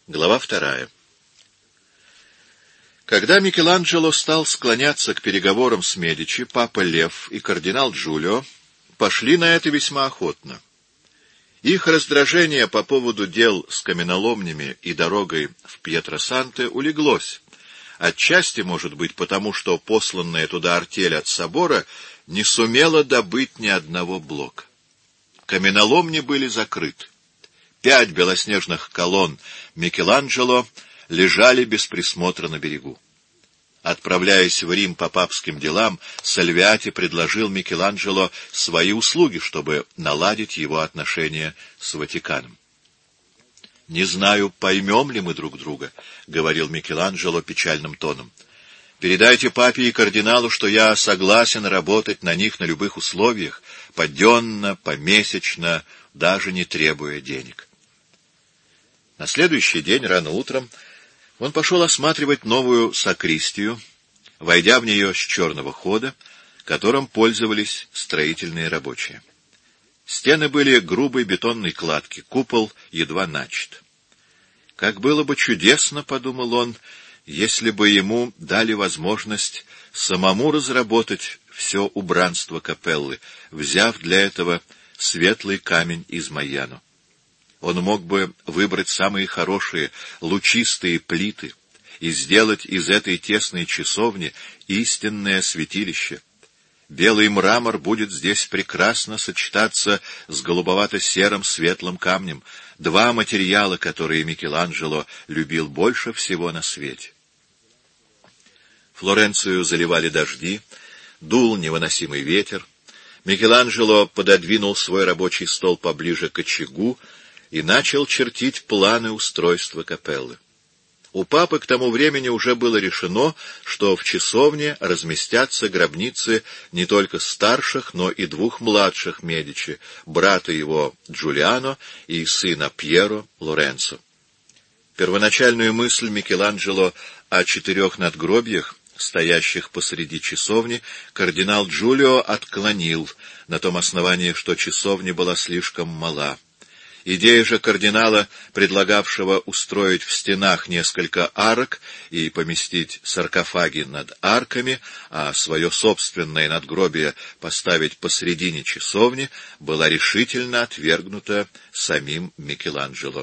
Глава 2. Когда Микеланджело стал склоняться к переговорам с Медичи, папа Лев и кардинал Джулио пошли на это весьма охотно. Их раздражение по поводу дел с каменоломнями и дорогой в Пьетросанте улеглось, отчасти, может быть, потому что посланная туда артель от собора не сумела добыть ни одного блока. Каменоломни были закрыты. 5 белоснежных колонн Микеланджело лежали без присмотра на берегу. Отправляясь в Рим по папским делам, Сальвиати предложил Микеланджело свои услуги, чтобы наладить его отношения с Ватиканом. «Не знаю, поймем ли мы друг друга», — говорил Микеланджело печальным тоном. «Передайте папе и кардиналу, что я согласен работать на них на любых условиях, поденно, помесячно, даже не требуя денег». На следующий день, рано утром, он пошел осматривать новую сакристию, войдя в нее с черного хода, которым пользовались строительные рабочие. Стены были грубой бетонной кладки, купол едва начат. «Как было бы чудесно, — подумал он, — если бы ему дали возможность самому разработать все убранство капеллы, взяв для этого светлый камень из Майяно. Он мог бы выбрать самые хорошие, лучистые плиты и сделать из этой тесной часовни истинное святилище. Белый мрамор будет здесь прекрасно сочетаться с голубовато-серым светлым камнем, 2 материала, которые Микеланджело любил больше всего на свете. Флоренцию заливали дожди, дул невыносимый ветер. Микеланджело пододвинул свой рабочий стол поближе к очагу и начал чертить планы устройства капеллы. У папы к тому времени уже было решено, что в часовне разместятся гробницы не только старших, но и 2 младших Медичи, брата его Джулиано и сына Пьеро Лоренцо. Первоначальную мысль Микеланджело о 4 надгробиях, стоящих посреди часовни, кардинал Джулио отклонил на том основании, что часовня была слишком мала. Идея же кардинала, предлагавшего устроить в стенах несколько арок и поместить саркофаги над арками, а свое собственное надгробие поставить посредине часовни, была решительно отвергнута самим Микеланджело.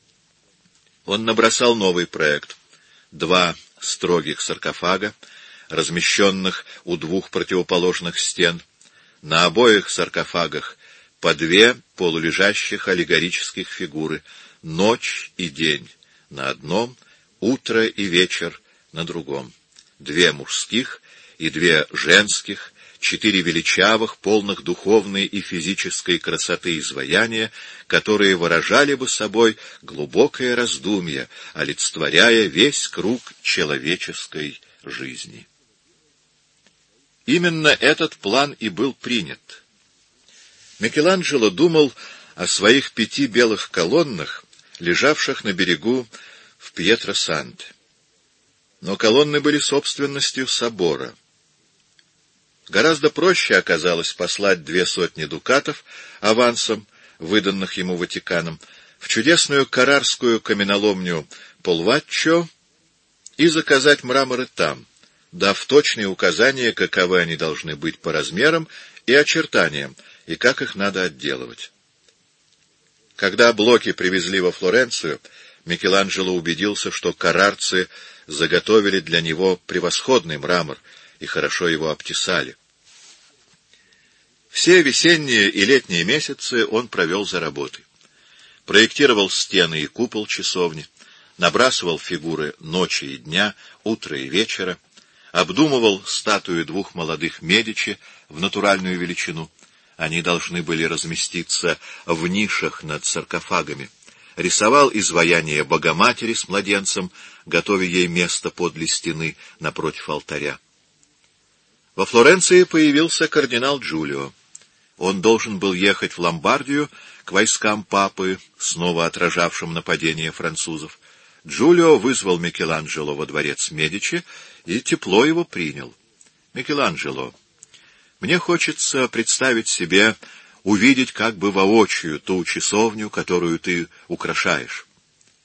Он набросал новый проект. 2 строгих саркофага, размещенных у 2 противоположных стен. На обоих саркофагах по 2 полулежащих аллегорических фигуры, ночь и день на одном, утро и вечер на другом, 2 мужских и 2 женских, 4 величавых, полных духовной и физической красоты изваяния, которые выражали бы собой глубокое раздумье, олицетворяя весь круг человеческой жизни. Именно этот план и был принят. Микеланджело думал о своих 5 белых колоннах, лежавших на берегу в Пьетросанте. Но колонны были собственностью собора. Гораздо проще оказалось послать 200 дукатов авансом, выданных ему Ватиканом, в чудесную каррарскую каменоломню Полваччо и заказать мраморы там, дав точные указания, каковы они должны быть по размерам и очертаниям, и как их надо отделывать. Когда блоки привезли во Флоренцию, Микеланджело убедился, что каррарцы заготовили для него превосходный мрамор и хорошо его обтесали. Все весенние и летние месяцы он провел за работой. Проектировал стены и купол часовни, набрасывал фигуры ночи и дня, утра и вечера, обдумывал статуи 2 молодых Медичи в натуральную величину. Они должны были разместиться в нишах над саркофагами. Рисовал изваяние Богоматери с младенцем, готовя ей место подле стены напротив алтаря. Во Флоренции появился кардинал Джулио. Он должен был ехать в Ломбардию к войскам папы, снова отражавшим нападение французов. Джулио вызвал Микеланджело во дворец Медичи и тепло его принял. «Микеланджело, мне хочется представить себе, увидеть как бы воочию ту часовню, которую ты украшаешь».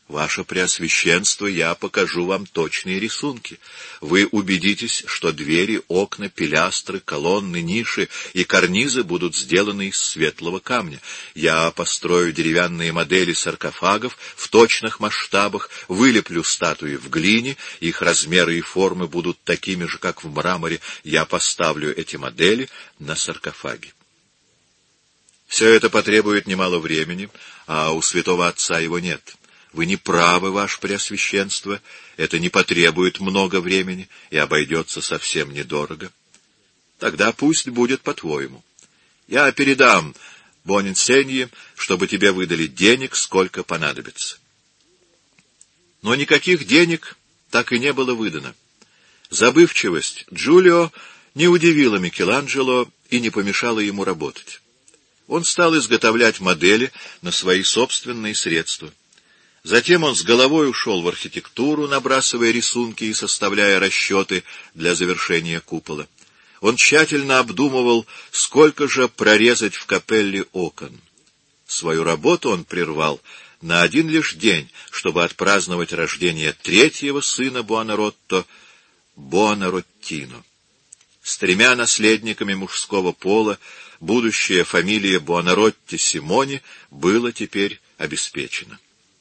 Ваше Преосвященство, я покажу вам точные рисунки. Вы убедитесь, что двери, окна, пилястры, колонны, ниши и карнизы будут сделаны из светлого камня. Я построю деревянные модели саркофагов в точных масштабах, вылеплю статуи в глине, их размеры и формы будут такими же, как в мраморе. Я поставлю эти модели на саркофаги. Все это потребует немало времени, а у святого отца его нет. Вы не правы, ваше Преосвященство, это не потребует много времени и обойдется совсем недорого. Тогда пусть будет по-твоему. Я передам Бонинсенье, чтобы тебе выдали денег, сколько понадобится. Но никаких денег так и не было выдано. Забывчивость Джулио не удивила Микеланджело и не помешала ему работать. Он стал изготовлять модели на свои собственные средства. Затем он с головой ушел в архитектуру, набрасывая рисунки и составляя расчеты для завершения купола. Он тщательно обдумывал, сколько же прорезать в капелле окон. Свою работу он прервал на один лишь день, чтобы отпраздновать рождение третьего сына Буонаротто, Буонаротино. С 3 наследниками мужского пола будущая фамилия Буонаротти-Симони было теперь обеспечено.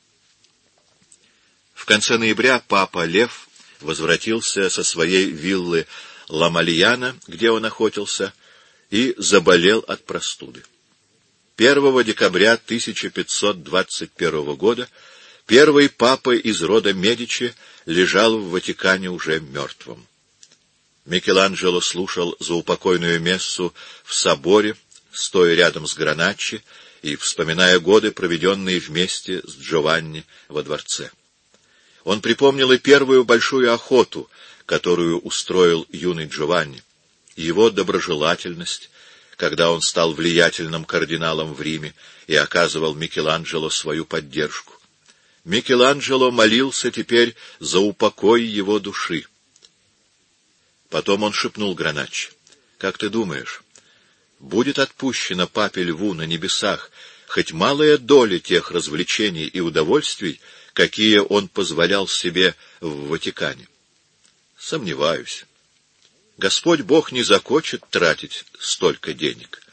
В конце ноября папа Лев возвратился со своей виллы Ла-Мальяна, где он охотился, и заболел от простуды. 1 декабря 1521 года первый папа из рода Медичи лежал в Ватикане уже мертвым. Микеланджело слушал заупокойную мессу в соборе, стоя рядом с Граначчи и вспоминая годы, проведенные вместе с Джованни во дворце. Он припомнил и первую большую охоту, которую устроил юный Джованни, и его доброжелательность, когда он стал влиятельным кардиналом в Риме и оказывал Микеланджело свою поддержку. Микеланджело молился теперь за упокой его души. Потом он шепнул Граначчи: «Как ты думаешь, будет отпущено папе Льву на небесах хоть малая доля тех развлечений и удовольствий, какие он позволял себе в Ватикане?» «Сомневаюсь. Господь Бог не захочет тратить столько денег».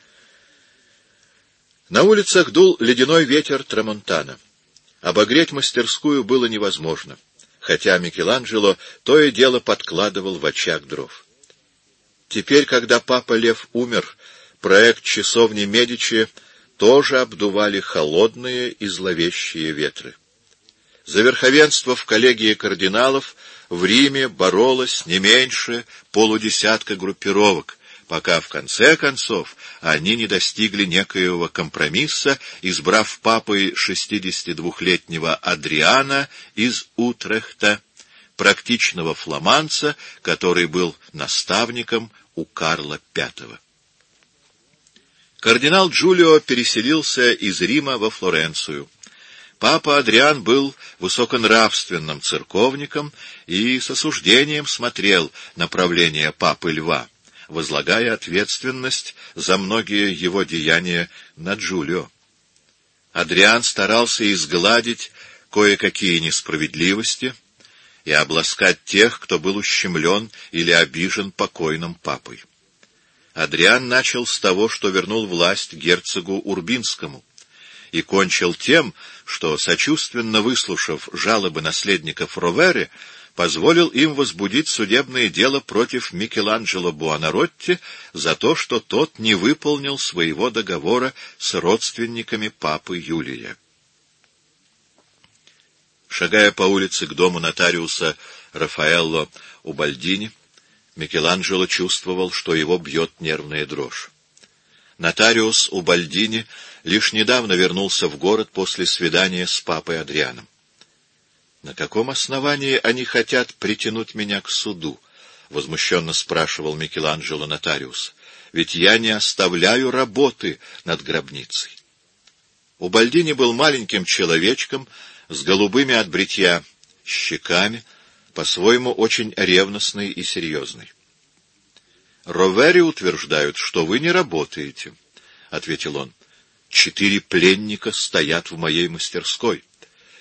На улицах дул ледяной ветер Трамонтана. Обогреть мастерскую было невозможно, хотя Микеланджело то и дело подкладывал в очаг дров. Теперь, когда папа Лев умер, проект часовни Медичи тоже обдували холодные и зловещие ветры. За верховенство в коллегии кардиналов в Риме боролось не меньше полудесятка группировок, пока в конце концов они не достигли некоего компромисса, избрав папой 62-летнего Адриана из Утрехта, практичного фламандца, который был наставником у Карла V. Кардинал Джулио переселился из Рима во Флоренцию. Папа Адриан был высоконравственным церковником и с осуждением смотрел на правление папы Льва, возлагая ответственность за многие его деяния на Джулио. Адриан старался изгладить кое-какие несправедливости и обласкать тех, кто был ущемлен или обижен покойным папой. Адриан начал с того, что вернул власть герцогу Урбинскому, и кончил тем, что, сочувственно выслушав жалобы наследников Ровere, позволил им возбудить судебное дело против Микеланджело Буонаротти за то, что тот не выполнил своего договора с родственниками папы Юлия. Шагая по улице к дому нотариуса Рафаэлло Убальдини, Микеланджело чувствовал, что его бьет нервная дрожь. Нотариус Убальдини лишь недавно вернулся в город после свидания с папой Адрианом. «На каком основании они хотят притянуть меня к суду?» — возмущенно спрашивал Микеланджело нотариус. «Ведь я не оставляю работы над гробницей». Убальдини был маленьким человечком с голубыми от бритья щеками, по-своему очень ревностный и серьезный. «Ровere утверждают, что вы не работаете», — ответил он. 4 пленника стоят в моей мастерской.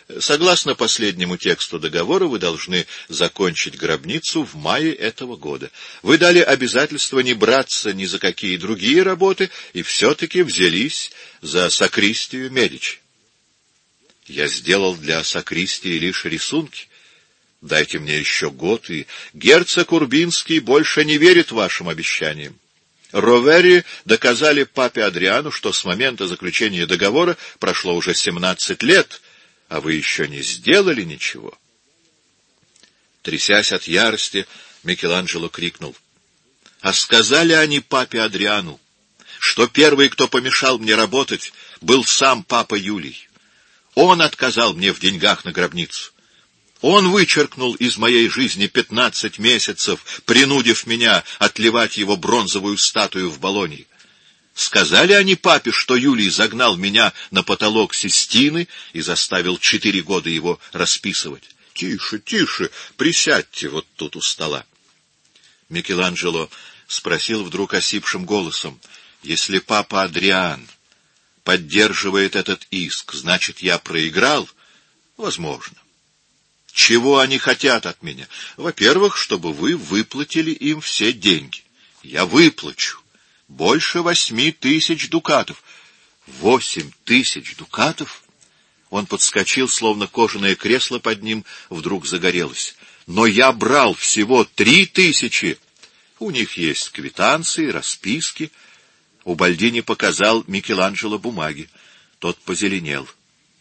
Согласно последнему тексту договора, вы должны закончить гробницу в мае этого года. Вы дали обязательство не браться ни за какие другие работы и все-таки взялись за сакристию Медичи. Я сделал для сакристии лишь рисунки. Дайте мне еще год, и герцог Урбинский больше не верит вашим обещаниям. Ровери доказали папе Адриану, что с момента заключения договора прошло уже 17 лет, а вы еще не сделали ничего. Трясясь от ярости, Микеланджело крикнул: «А сказали они папе Адриану, что первый, кто помешал мне работать, был сам папа Юлий. Он отказал мне в деньгах на гробницу. Он вычеркнул из моей жизни 15 месяцев, принудив меня отливать его бронзовую статую в Болонье. Сказали они папе, что Юлий загнал меня на потолок Систины и заставил 4 года его расписывать. Тише, тише, присядьте вот тут у стола». Микеланджело спросил вдруг осипшим голосом: «Если папа Адриан поддерживает этот иск, значит, я проиграл?» «Возможно. Чего они хотят от меня? Во-первых, чтобы вы выплатили им все деньги. Я выплачу. Больше 8000 дукатов. 8000 дукатов? Он подскочил, словно кожаное кресло под ним вдруг загорелось. Но я брал всего 3000. У них есть квитанции, расписки. Убальдини показал Микеланджело бумаги. Тот позеленел.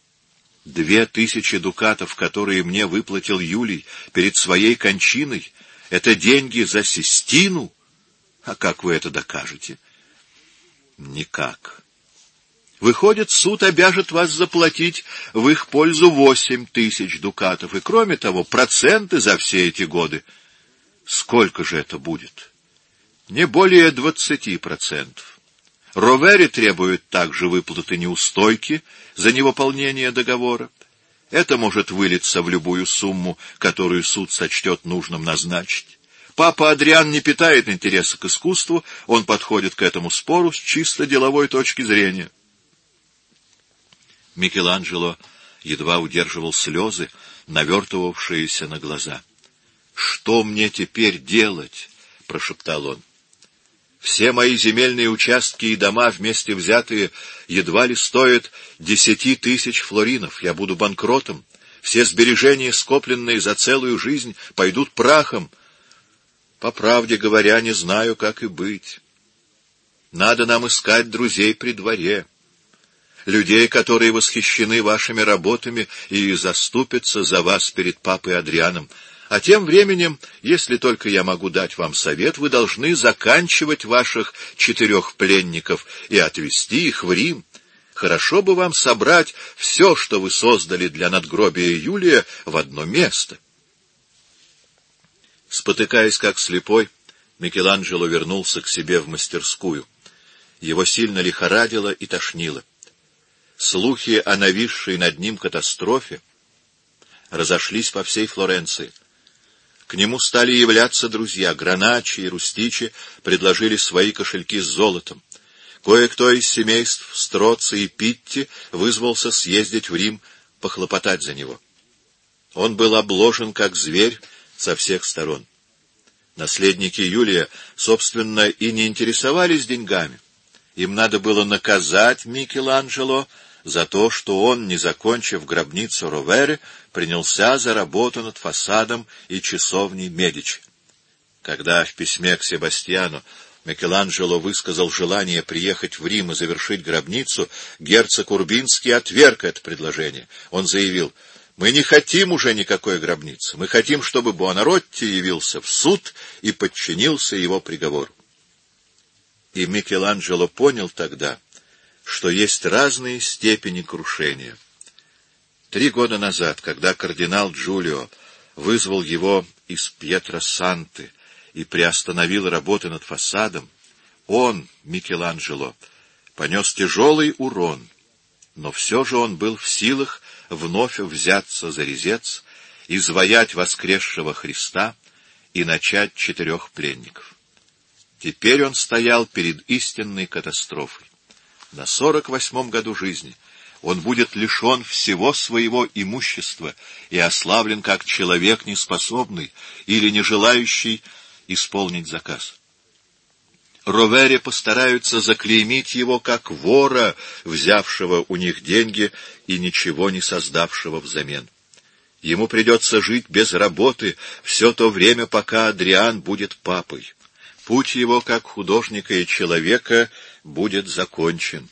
2000 дукатов, которые мне выплатил Юлий перед своей кончиной, это деньги за Систину? А как вы это докажете? Никак. Выходит, суд обяжет вас заплатить в их пользу 8000 дукатов, и, кроме того, проценты за все эти годы. Сколько же это будет? Не более 20%. Ровери требует также выплаты неустойки за невыполнение договора. Это может вылиться в любую сумму, которую суд сочтет нужным назначить. Папа Адриан не питает интереса к искусству, он подходит к этому спору с чисто деловой точки зрения. Микеланджело едва удерживал слезы, навертывавшиеся на глаза. «Что мне теперь делать?» — прошептал он. «Все мои земельные участки и дома вместе взятые едва ли стоят 10 000 флоринов. Я буду банкротом. Все сбережения, скопленные за целую жизнь, пойдут прахом. По правде говоря, не знаю, как и быть. Надо нам искать друзей при дворе, людей, которые восхищены вашими работами и заступятся за вас перед папой Адрианом. А тем временем, если только я могу дать вам совет, вы должны заканчивать ваших 4 пленников и отвезти их в Рим. Хорошо бы вам собрать все, что вы создали для надгробия Юлия, в одно место». Спотыкаясь как слепой, Микеланджело вернулся к себе в мастерскую. Его сильно лихорадило и тошнило. Слухи о нависшей над ним катастрофе разошлись по всей Флоренции. К нему стали являться друзья. Граначи и Рустичи предложили свои кошельки с золотом. Кое-кто из семейств Строци и Питти вызвался съездить в Рим, похлопотать за него. Он был обложен как зверь со всех сторон. Наследники Юлия, собственно, и не интересовались деньгами. Им надо было наказать Микеланджело за то, что он, не закончив гробницу Ровери, принялся за работу над фасадом и часовней Медичи. Когда в письме к Себастьяну Микеланджело высказал желание приехать в Рим и завершить гробницу, герцог Урбинский отверг это предложение. Он заявил: «Мы не хотим уже никакой гробницы. Мы хотим, чтобы Буонаротти явился в суд и подчинился его приговору». И Микеланджело понял тогда, что есть разные степени крушения. 3 года назад, когда кардинал Джулио вызвал его из Пьетросанты и приостановил работы над фасадом, он, Микеланджело, понес тяжелый урон, но все же он был в силах вновь взяться за резец, изваять воскресшего Христа и начать 4 пленников. Теперь он стоял перед истинной катастрофой. На 48-м году жизни Он будет лишен всего своего имущества и ославлен как человек неспособный или не желающий исполнить заказ. Ровери постараются заклеймить его как вора, взявшего у них деньги и ничего не создавшего взамен. Ему придется жить без работы все то время, пока Адриан будет папой. Путь его, как художника и человека, будет закончен.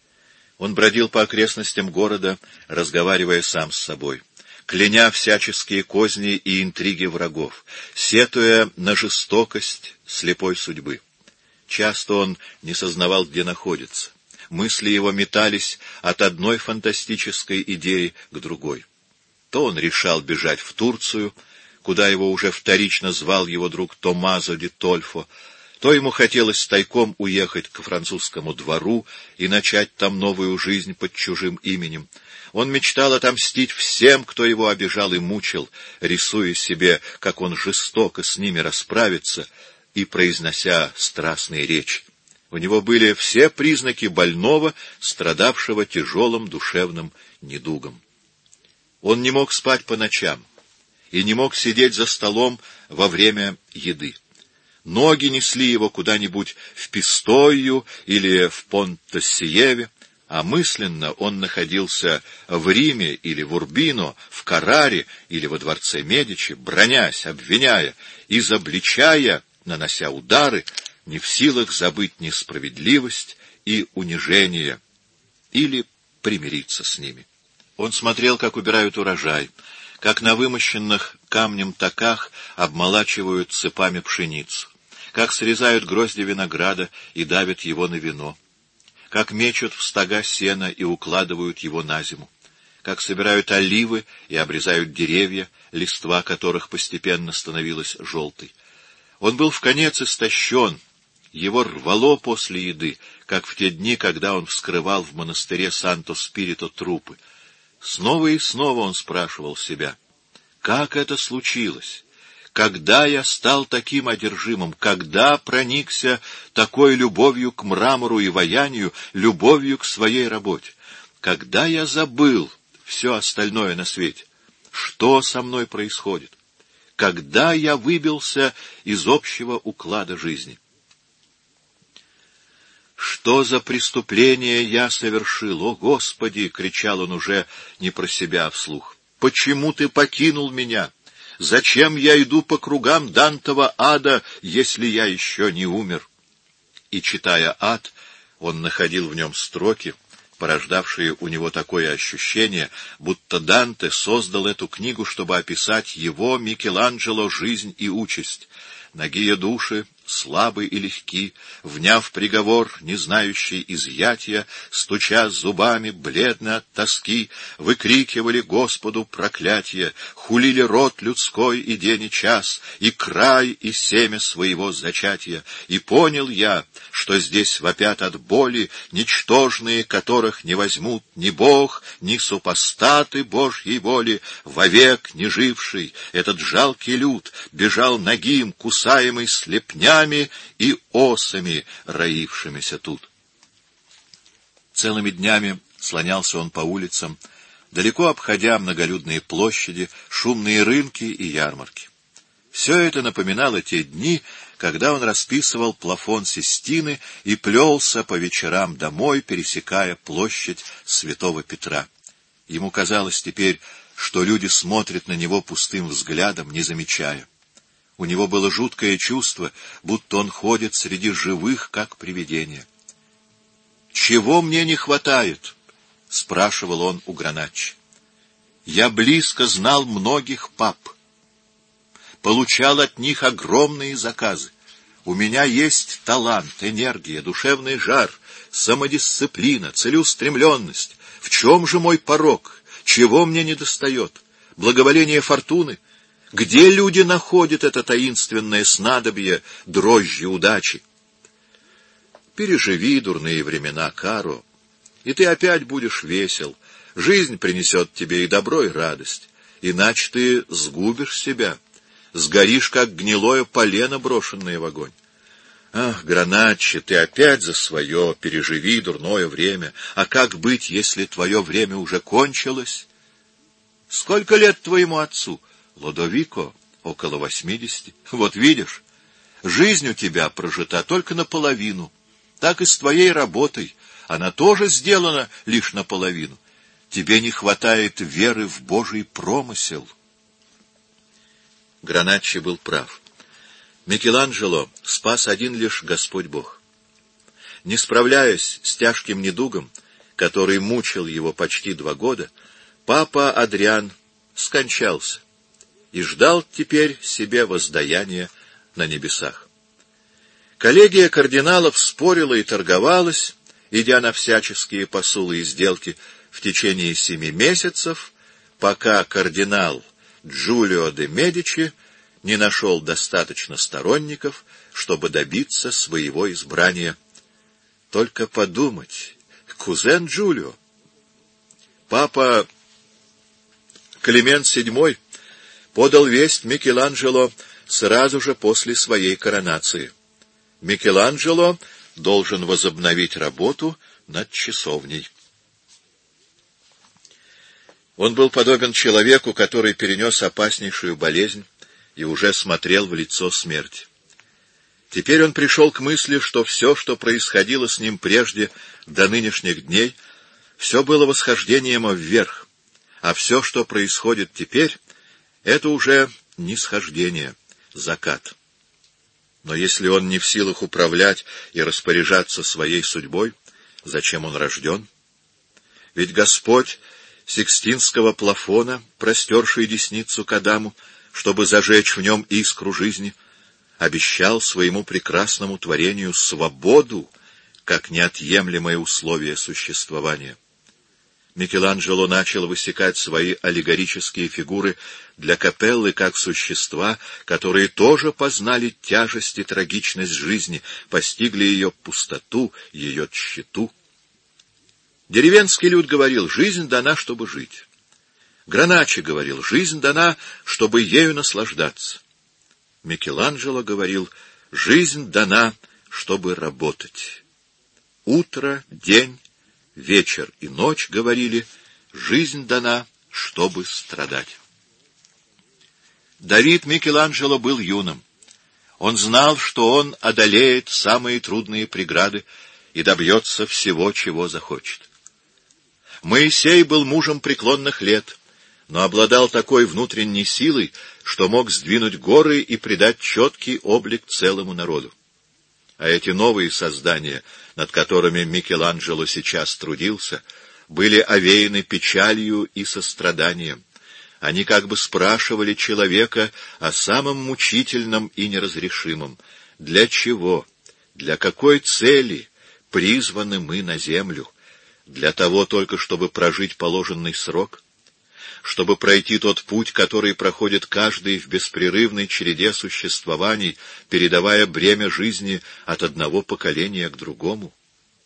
Он бродил по окрестностям города, разговаривая сам с собой, кляня всяческие козни и интриги врагов, сетуя на жестокость слепой судьбы. Часто он не сознавал, где находится. Мысли его метались от одной фантастической идеи к другой. То он решал бежать в Турцию, куда его уже вторично звал его друг Томмазо ди Тольфо, то ему хотелось тайком уехать к французскому двору и начать там новую жизнь под чужим именем. Он мечтал отомстить всем, кто его обижал и мучил, рисуя себе, как он жестоко с ними расправится, и произнося страстные речи. У него были все признаки больного, страдавшего тяжелым душевным недугом. Он не мог спать по ночам и не мог сидеть за столом во время еды. Ноги несли его куда-нибудь в Пистою или в Понтоссиеве, а мысленно он находился в Риме или в Урбино, в Карраре или во дворце Медичи, бронясь, обвиняя, изобличая, нанося удары, не в силах забыть несправедливость и унижение или примириться с ними. Он смотрел, как убирают урожай, как на вымощенных камнем таках обмолачивают цепами пшеницу, как срезают грозди винограда и давят его на вино, как мечут в стога сена и укладывают его на зиму, как собирают оливы и обрезают деревья, листва которых постепенно становилась желтой. Он был вконец истощен, его рвало после еды, как в те дни, когда он вскрывал в монастыре Санто-Спирито трупы. Снова и снова он спрашивал себя, как это случилось? Когда я стал таким одержимым? Когда проникся такой любовью к мрамору и ваянию, любовью к своей работе? Когда я забыл все остальное на свете? Что со мной происходит? Когда я выбился из общего уклада жизни? «Что за преступление я совершил? О, Господи!» — кричал он уже не про себя, а вслух. «Почему ты покинул меня? Зачем я иду по кругам Дантова ада, если я еще не умер?» И, читая «Ад», он находил в нем строки, порождавшие у него такое ощущение, будто Данте создал эту книгу, чтобы описать его, Микеланджело, жизнь и участь. Нагие души, слабы и легки, вняв приговор, не знающий изъятия, стуча зубами, бледно от тоски, выкрикивали Господу проклятие, хулили род людской и день и час, и край, и семя своего зачатия. И понял я, что здесь вопят от боли, ничтожные, которых не возьмут ни Бог, ни супостаты Божьей воли, вовек не живший. Этот жалкий люд бежал нагим, кусаемый слепнями и осами, роившимися тут. Целыми днями слонялся он по улицам, далеко обходя многолюдные площади, шумные рынки и ярмарки. Все это напоминало те дни, когда он расписывал плафон Систины и плелся по вечерам домой, пересекая площадь Святого Петра. Ему казалось теперь, что люди смотрят на него пустым взглядом, не замечая. У него было жуткое чувство, будто он ходит среди живых, как привидение. «Чего мне не хватает?» — спрашивал он у Граначчи. «Я близко знал многих пап, получал от них огромные заказы. У меня есть талант, энергия, душевный жар, самодисциплина, целеустремленность. В чем же мой порок? Чего мне недостает? Благоволение фортуны? Где люди находят это таинственное снадобье дрожжи удачи? Переживи дурные времена, Каро, и ты опять будешь весел. Жизнь принесет тебе и добро, и радость. Иначе ты сгубишь себя, сгоришь, как гнилое полено, брошенное в огонь. Ах, Граначчи, ты опять за свое, переживи дурное время. А как быть, если твое время уже кончилось? Сколько лет твоему отцу? Лодовико, около 80. Вот видишь, жизнь у тебя прожита только наполовину. Так и с твоей работой. Она тоже сделана лишь наполовину. Тебе не хватает веры в Божий промысел. Граначчи был прав. Микеланджело спас один лишь Господь Бог. Не справляясь с тяжким недугом, который мучил его почти 2 года, папа Адриан скончался и ждал теперь себе воздаяния на небесах. Коллегия кардиналов спорила и торговалась, идя на всяческие посулы и сделки в течение 7 месяцев, пока кардинал Джулио де Медичи не нашел достаточно сторонников, чтобы добиться своего избрания. Только подумать, кузен Джулио. Папа Климент VII подал весть Микеланджело сразу же после своей коронации. Микеланджело должен возобновить работу над часовней. Он был подобен человеку, который перенес опаснейшую болезнь и уже смотрел в лицо смерти. Теперь он пришел к мысли, что все, что происходило с ним прежде до нынешних дней, все было восхождением вверх, а все, что происходит теперь, это уже нисхождение, закат. Но если он не в силах управлять и распоряжаться своей судьбой, зачем он рожден? Ведь Господь Сикстинского плафона, простерший десницу к Адаму, чтобы зажечь в нем искру жизни, обещал своему прекрасному творению свободу, как неотъемлемое условие существования. Микеланджело начал высекать свои аллегорические фигуры для капеллы как существа, которые тоже познали тяжесть и трагичность жизни, постигли ее пустоту, ее тщету. Деревенский люд говорил: жизнь дана, чтобы жить. Граначчи говорил: жизнь дана, чтобы ею наслаждаться. Микеланджело говорил: жизнь дана, чтобы работать. Утро, день, вечер и ночь говорили: жизнь дана, чтобы страдать. Давид Микеланджело был юным. Он знал, что он одолеет самые трудные преграды и добьется всего, чего захочет. Моисей был мужем преклонных лет, но обладал такой внутренней силой, что мог сдвинуть горы и придать четкий облик целому народу. А эти новые создания, над которыми Микеланджело сейчас трудился, были овеяны печалью и состраданием. Они как бы спрашивали человека о самом мучительном и неразрешимом: для чего, для какой цели призваны мы на землю? Для того только, чтобы прожить положенный срок? Чтобы пройти тот путь, который проходит каждый в беспрерывной череде существований, передавая бремя жизни от одного поколения к другому?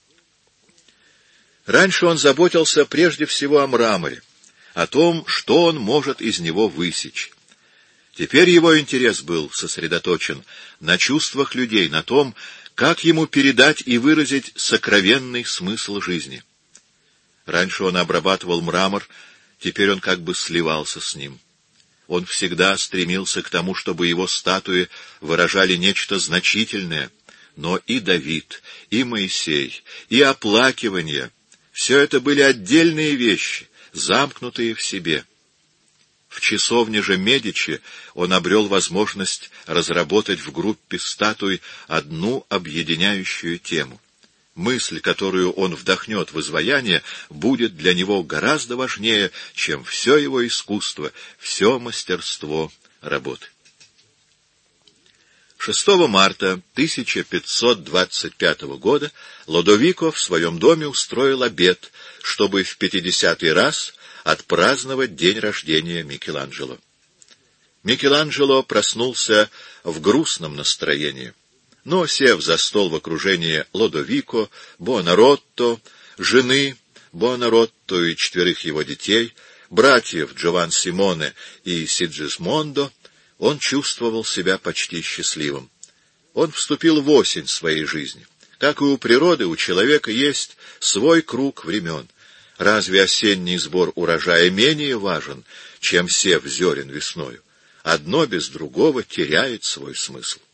Раньше он заботился прежде всего о мраморе, о том, что он может из него высечь. Теперь его интерес был сосредоточен на чувствах людей, на том, как ему передать и выразить сокровенный смысл жизни. Раньше он обрабатывал мрамор, теперь он как бы сливался с ним. Он всегда стремился к тому, чтобы его статуи выражали нечто значительное, но и Давид, и Моисей, и оплакивание — все это были отдельные вещи, замкнутые в себе. В часовне же Медичи он обрел возможность разработать в группе статуй одну объединяющую тему. Мысль, которую он вдохнет в изваяние, будет для него гораздо важнее, чем все его искусство, все мастерство работы. 6 марта 1525 года Лодовико в своем доме устроил обед, чтобы в 50-й раз отпраздновать день рождения Микеланджело. Микеланджело проснулся в грустном настроении, но, сев за стол в окружении Лодовико, Буонаротто, жены Буонаротто и 4 его детей, братьев Джован Симоне и Сиджисмондо, он чувствовал себя почти счастливым. Он вступил в осень своей жизни. Как и у природы, у человека есть свой круг времен. Разве осенний сбор урожая менее важен, чем сев зерен весною? Одно без другого теряет свой смысл.